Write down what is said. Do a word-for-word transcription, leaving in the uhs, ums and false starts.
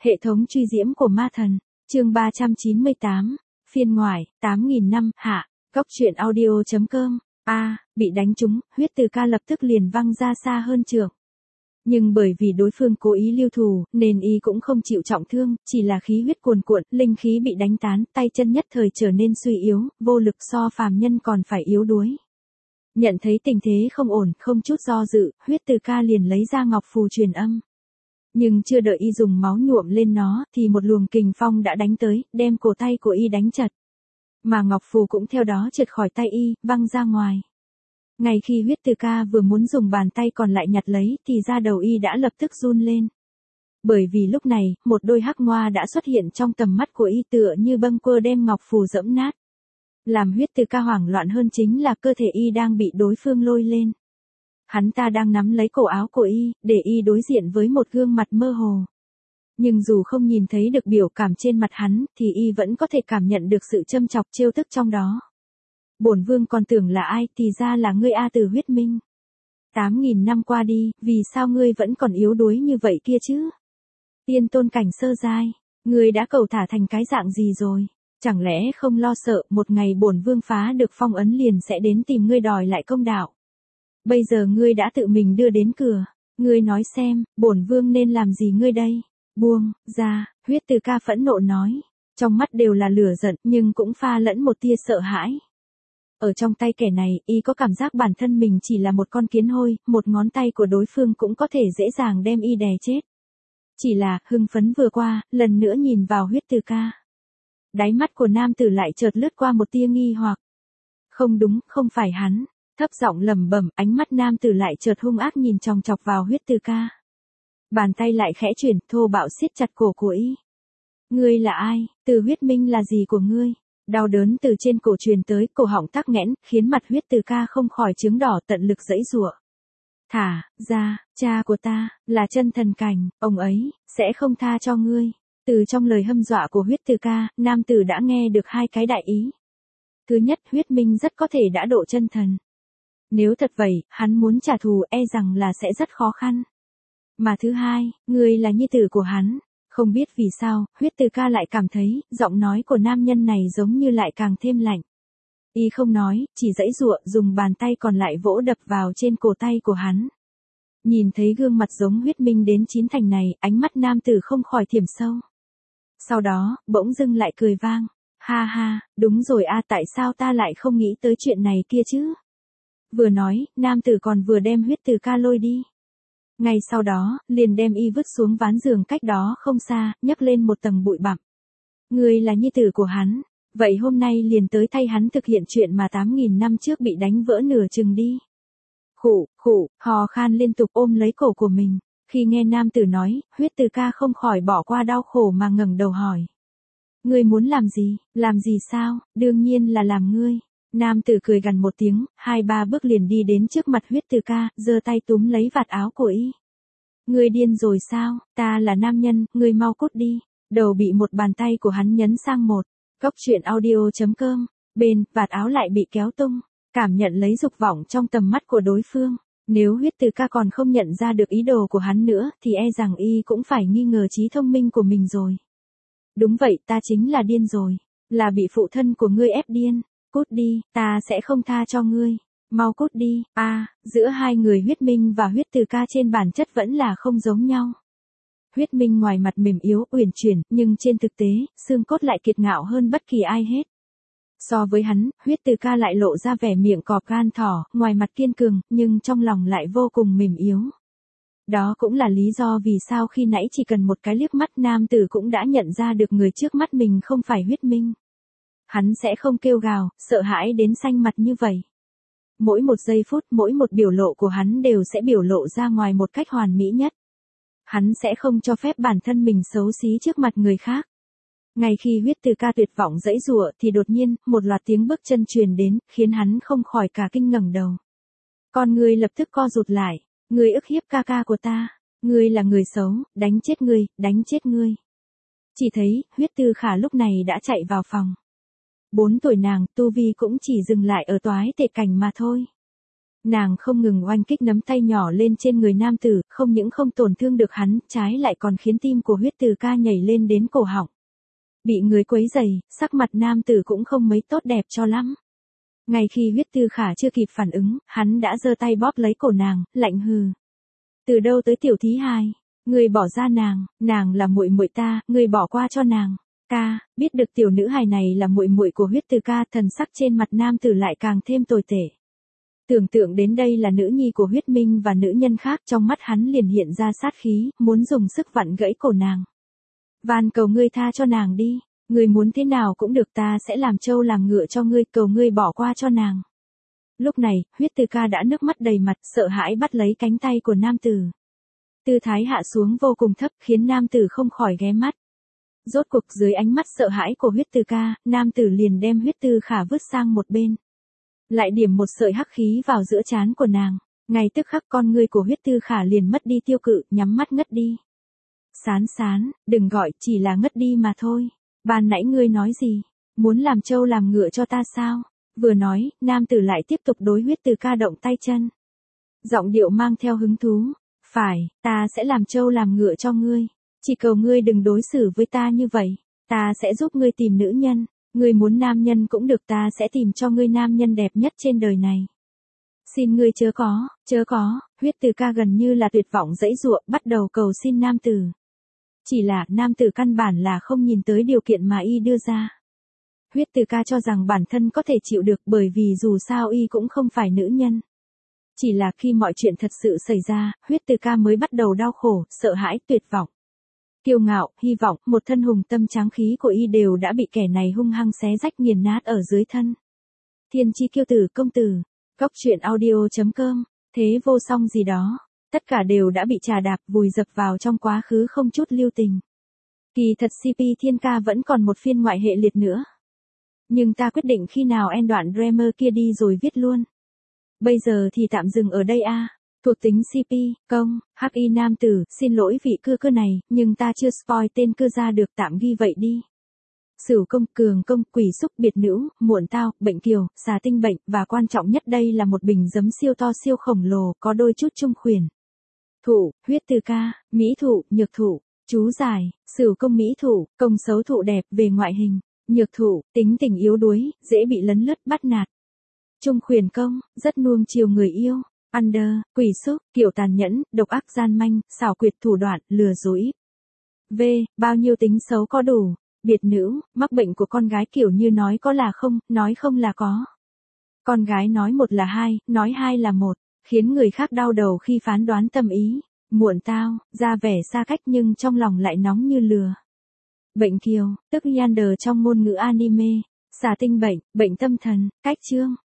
Hệ thống truy diễm của ma thần, chương ba trăm chín mươi tám, phiên ngoại, tám nghìn năm, hạ, góc truyện audio chấm com, a, bị đánh trúng, huyết từ ca lập tức liền văng ra xa hơn trượng. Nhưng bởi vì đối phương cố ý lưu thù, nên y cũng không chịu trọng thương, chỉ là khí huyết cuồn cuộn, linh khí bị đánh tán, tay chân nhất thời trở nên suy yếu, vô lực so phàm nhân còn phải yếu đuối. Nhận thấy tình thế không ổn, không chút do dự, huyết từ ca liền lấy ra ngọc phù truyền âm. Nhưng chưa đợi y dùng máu nhuộm lên nó, thì một luồng kình phong đã đánh tới, đem cổ tay của y đánh chật. Mà ngọc phù cũng theo đó trượt khỏi tay y, văng ra ngoài. Ngay khi huyết từ ca vừa muốn dùng bàn tay còn lại nhặt lấy, thì da đầu y đã lập tức run lên. Bởi vì lúc này, một đôi hắc ngoa đã xuất hiện trong tầm mắt của y tựa như bâng quơ đem ngọc phù dẫm nát. Làm huyết từ ca hoảng loạn hơn chính là cơ thể y đang bị đối phương lôi lên. Hắn ta đang nắm lấy cổ áo của y, để y đối diện với một gương mặt mơ hồ. Nhưng dù không nhìn thấy được biểu cảm trên mặt hắn, thì y vẫn có thể cảm nhận được sự châm chọc trêu tức trong đó. Bổn vương còn tưởng là ai, thì ra là ngươi A Từ Huyết Minh. Tám nghìn năm qua đi, vì sao ngươi vẫn còn yếu đuối như vậy kia chứ? Tiên tôn cảnh sơ giai, ngươi đã cầu thả thành cái dạng gì rồi? Chẳng lẽ không lo sợ một ngày bổn vương phá được phong ấn liền sẽ đến tìm ngươi đòi lại công đạo? Bây giờ ngươi đã tự mình đưa đến cửa, ngươi nói xem, bổn vương nên làm gì ngươi đây? Buông ra, huyết từ ca phẫn nộ nói, trong mắt đều là lửa giận nhưng cũng pha lẫn một tia sợ hãi. Ở trong tay kẻ này, y có cảm giác bản thân mình chỉ là một con kiến hôi, một ngón tay của đối phương cũng có thể dễ dàng đem y đè chết. Chỉ là, hưng phấn vừa qua, lần nữa nhìn vào huyết từ ca. Đáy mắt của nam tử lại chợt lướt qua một tia nghi hoặc. Không đúng, không phải hắn. Thấp giọng lẩm bẩm, ánh mắt nam tử lại chợt hung ác nhìn chòng chọc vào huyết từ ca. Bàn tay lại khẽ chuyển, thô bạo siết chặt cổ của y. Ngươi là ai? Từ Huyết Minh là gì của ngươi? Đau đớn từ trên cổ truyền tới, cổ họng tắc nghẽn, khiến mặt huyết từ ca không khỏi chướng đỏ, tận lực giãy giụa. Thả ra, cha của ta, là chân thần cảnh, ông ấy sẽ không tha cho ngươi. Từ trong lời hâm dọa của huyết từ ca, nam tử đã nghe được hai cái đại ý. Thứ nhất, Huyết Minh rất có thể đã độ chân thần. Nếu thật vậy, hắn muốn trả thù e rằng là sẽ rất khó khăn. Mà thứ hai, ngươi là nhi tử của hắn. Không biết vì sao, huyết từ ca lại cảm thấy, giọng nói của nam nhân này giống như lại càng thêm lạnh. Y không nói, chỉ giãy giụa, dùng bàn tay còn lại vỗ đập vào trên cổ tay của hắn. Nhìn thấy gương mặt giống Huyết Minh đến chín thành này, ánh mắt nam tử không khỏi thiểm sâu. Sau đó, bỗng dưng lại cười vang. Ha ha, đúng rồi a, tại sao ta lại không nghĩ tới chuyện này kia chứ? Vừa nói, nam tử còn vừa đem huyết từ ca lôi đi. Ngay sau đó, liền đem y vứt xuống ván giường cách đó không xa, nhấc lên một tầng bụi bặm. Ngươi là nhi tử của hắn, vậy hôm nay liền tới thay hắn thực hiện chuyện mà tám nghìn năm trước bị đánh vỡ nửa chừng đi. Khụ, khụ, hò khan liên tục ôm lấy cổ của mình. Khi nghe nam tử nói, huyết từ ca không khỏi bỏ qua đau khổ mà ngẩng đầu hỏi. Ngươi muốn làm gì, làm gì sao, đương nhiên là làm ngươi. Nam tử cười gằn một tiếng, hai ba bước liền đi đến trước mặt huyết từ ca, giơ tay túm lấy vạt áo của y. Ngươi điên rồi sao, ta là nam nhân, ngươi mau cút đi. Đầu bị một bàn tay của hắn nhấn sang một, góc truyện audio chấm com, bên, vạt áo lại bị kéo tung, cảm nhận lấy dục vọng trong tầm mắt của đối phương. Nếu huyết từ ca còn không nhận ra được ý đồ của hắn nữa, thì e rằng y cũng phải nghi ngờ trí thông minh của mình rồi. Đúng vậy, ta chính là điên rồi, là bị phụ thân của ngươi ép điên. Cút đi, ta sẽ không tha cho ngươi. Mau cút đi. A, à, giữa hai người Huyết Minh và huyết từ ca trên bản chất vẫn là không giống nhau. Huyết Minh ngoài mặt mềm yếu, uyển chuyển, nhưng trên thực tế, xương cốt lại kiệt ngạo hơn bất kỳ ai hết. So với hắn, huyết từ ca lại lộ ra vẻ miệng cọp gan thỏ, ngoài mặt kiên cường, nhưng trong lòng lại vô cùng mềm yếu. Đó cũng là lý do vì sao khi nãy chỉ cần một cái liếc mắt nam tử cũng đã nhận ra được người trước mắt mình không phải Huyết Minh. Hắn sẽ không kêu gào, sợ hãi đến xanh mặt như vậy. Mỗi một giây phút, mỗi một biểu lộ của hắn đều sẽ biểu lộ ra ngoài một cách hoàn mỹ nhất. Hắn sẽ không cho phép bản thân mình xấu xí trước mặt người khác. Ngay khi huyết từ ca tuyệt vọng giãy giụa thì đột nhiên, một loạt tiếng bước chân truyền đến, khiến hắn không khỏi cả kinh ngẩng đầu. Con người lập tức co rụt lại. Ngươi ức hiếp ca ca của ta. Ngươi là người xấu, đánh chết ngươi, đánh chết ngươi. Chỉ thấy, huyết từ khả lúc này đã chạy vào phòng. Bốn tuổi nàng, tu vi cũng chỉ dừng lại ở toái tệ cảnh mà thôi. Nàng không ngừng oanh kích nắm tay nhỏ lên trên người nam tử, không những không tổn thương được hắn, trái lại còn khiến tim của huyết từ ca nhảy lên đến cổ họng. Bị người quấy rầy, sắc mặt nam tử cũng không mấy tốt đẹp cho lắm. Ngay khi huyết tư khả chưa kịp phản ứng, hắn đã giơ tay bóp lấy cổ nàng, lạnh hừ. Từ đâu tới tiểu thí hài? Ngươi bỏ ra nàng, nàng là muội muội ta, ngươi bỏ qua cho nàng. Ca, biết được tiểu nữ hài này là muội muội của huyết tư ca, thần sắc trên mặt nam tử lại càng thêm tồi tệ. Tưởng tượng đến đây là nữ nhi của huyết minh và nữ nhân khác, trong mắt hắn liền hiện ra sát khí, muốn dùng sức vặn gãy cổ nàng. Van cầu ngươi tha cho nàng đi, ngươi muốn thế nào cũng được, ta sẽ làm trâu làm ngựa cho ngươi, cầu ngươi bỏ qua cho nàng. Lúc này, huyết tư ca đã nước mắt đầy mặt, sợ hãi bắt lấy cánh tay của nam tử. Tư thái hạ xuống vô cùng thấp, khiến nam tử không khỏi ghé mắt. Rốt cuộc dưới ánh mắt sợ hãi của huyết tư ca, nam tử liền đem huyết tư khả vứt sang một bên. Lại điểm một sợi hắc khí vào giữa trán của nàng. Ngay tức khắc con ngươi của huyết tư khả liền mất đi tiêu cự, nhắm mắt ngất đi. Sán sán, đừng gọi, chỉ là ngất đi mà thôi. Ban nãy ngươi nói gì? Muốn làm trâu làm ngựa cho ta sao? Vừa nói, nam tử lại tiếp tục đối huyết tư ca động tay chân. Giọng điệu mang theo hứng thú. Phải, ta sẽ làm trâu làm ngựa cho ngươi. Chỉ cầu ngươi đừng đối xử với ta như vậy. Ta sẽ giúp ngươi tìm nữ nhân. Ngươi muốn nam nhân cũng được, ta sẽ tìm cho ngươi nam nhân đẹp nhất trên đời này. Xin ngươi chớ có, chớ có, huyết từ ca gần như là tuyệt vọng dãy dụa, bắt đầu cầu xin nam tử. Chỉ là, nam tử căn bản là không nhìn tới điều kiện mà y đưa ra. Huyết từ ca cho rằng bản thân có thể chịu được, bởi vì dù sao y cũng không phải nữ nhân. Chỉ là khi mọi chuyện thật sự xảy ra, huyết từ ca mới bắt đầu đau khổ, sợ hãi, tuyệt vọng. Kiêu ngạo, hy vọng, một thân hùng tâm tráng khí của y đều đã bị kẻ này hung hăng xé rách nghiền nát ở dưới thân. Thiên chi kiêu tử công tử, góc truyện audio chấm com, thế vô song gì đó, tất cả đều đã bị trà đạp vùi dập vào trong quá khứ không chút lưu tình. Kỳ thật xê pê Thiên Ca vẫn còn một phiên ngoại hệ liệt nữa. Nhưng ta quyết định khi nào end đoạn Dreamer kia đi rồi viết luôn. Bây giờ thì tạm dừng ở đây a. Thuộc tính xê pê, công, hắc y nam tử, xin lỗi vị cưa cơ này, nhưng ta chưa spoil tên cưa ra được, tạm ghi vậy đi. Sửu công, cường công, quỷ xúc, biệt nữ, muộn tao, bệnh kiều, xà tinh bệnh, và quan trọng nhất đây là một bình giấm siêu to siêu khổng lồ, có đôi chút trung khuyển. Thụ, huyết tư ca, mỹ thụ, nhược thụ, chú giải, sửu công mỹ thụ, công xấu thụ đẹp về ngoại hình, nhược thụ, tính tình yếu đuối, dễ bị lấn lướt bắt nạt. Trung khuyển công, rất nuông chiều người yêu. Under, quỷ xúc, kiểu tàn nhẫn, độc ác gian manh, xảo quyệt thủ đoạn, lừa dối. V, bao nhiêu tính xấu có đủ. Biệt nữ, mắc bệnh của con gái kiểu như nói có là không, nói không là có. Con gái nói một là hai, nói hai là một, khiến người khác đau đầu khi phán đoán tâm ý. Muộn tao, ra vẻ xa cách nhưng trong lòng lại nóng như lửa. Bệnh kiều, tức Yander trong ngôn ngữ anime. Xà tinh bệnh, bệnh tâm thần, cách chương.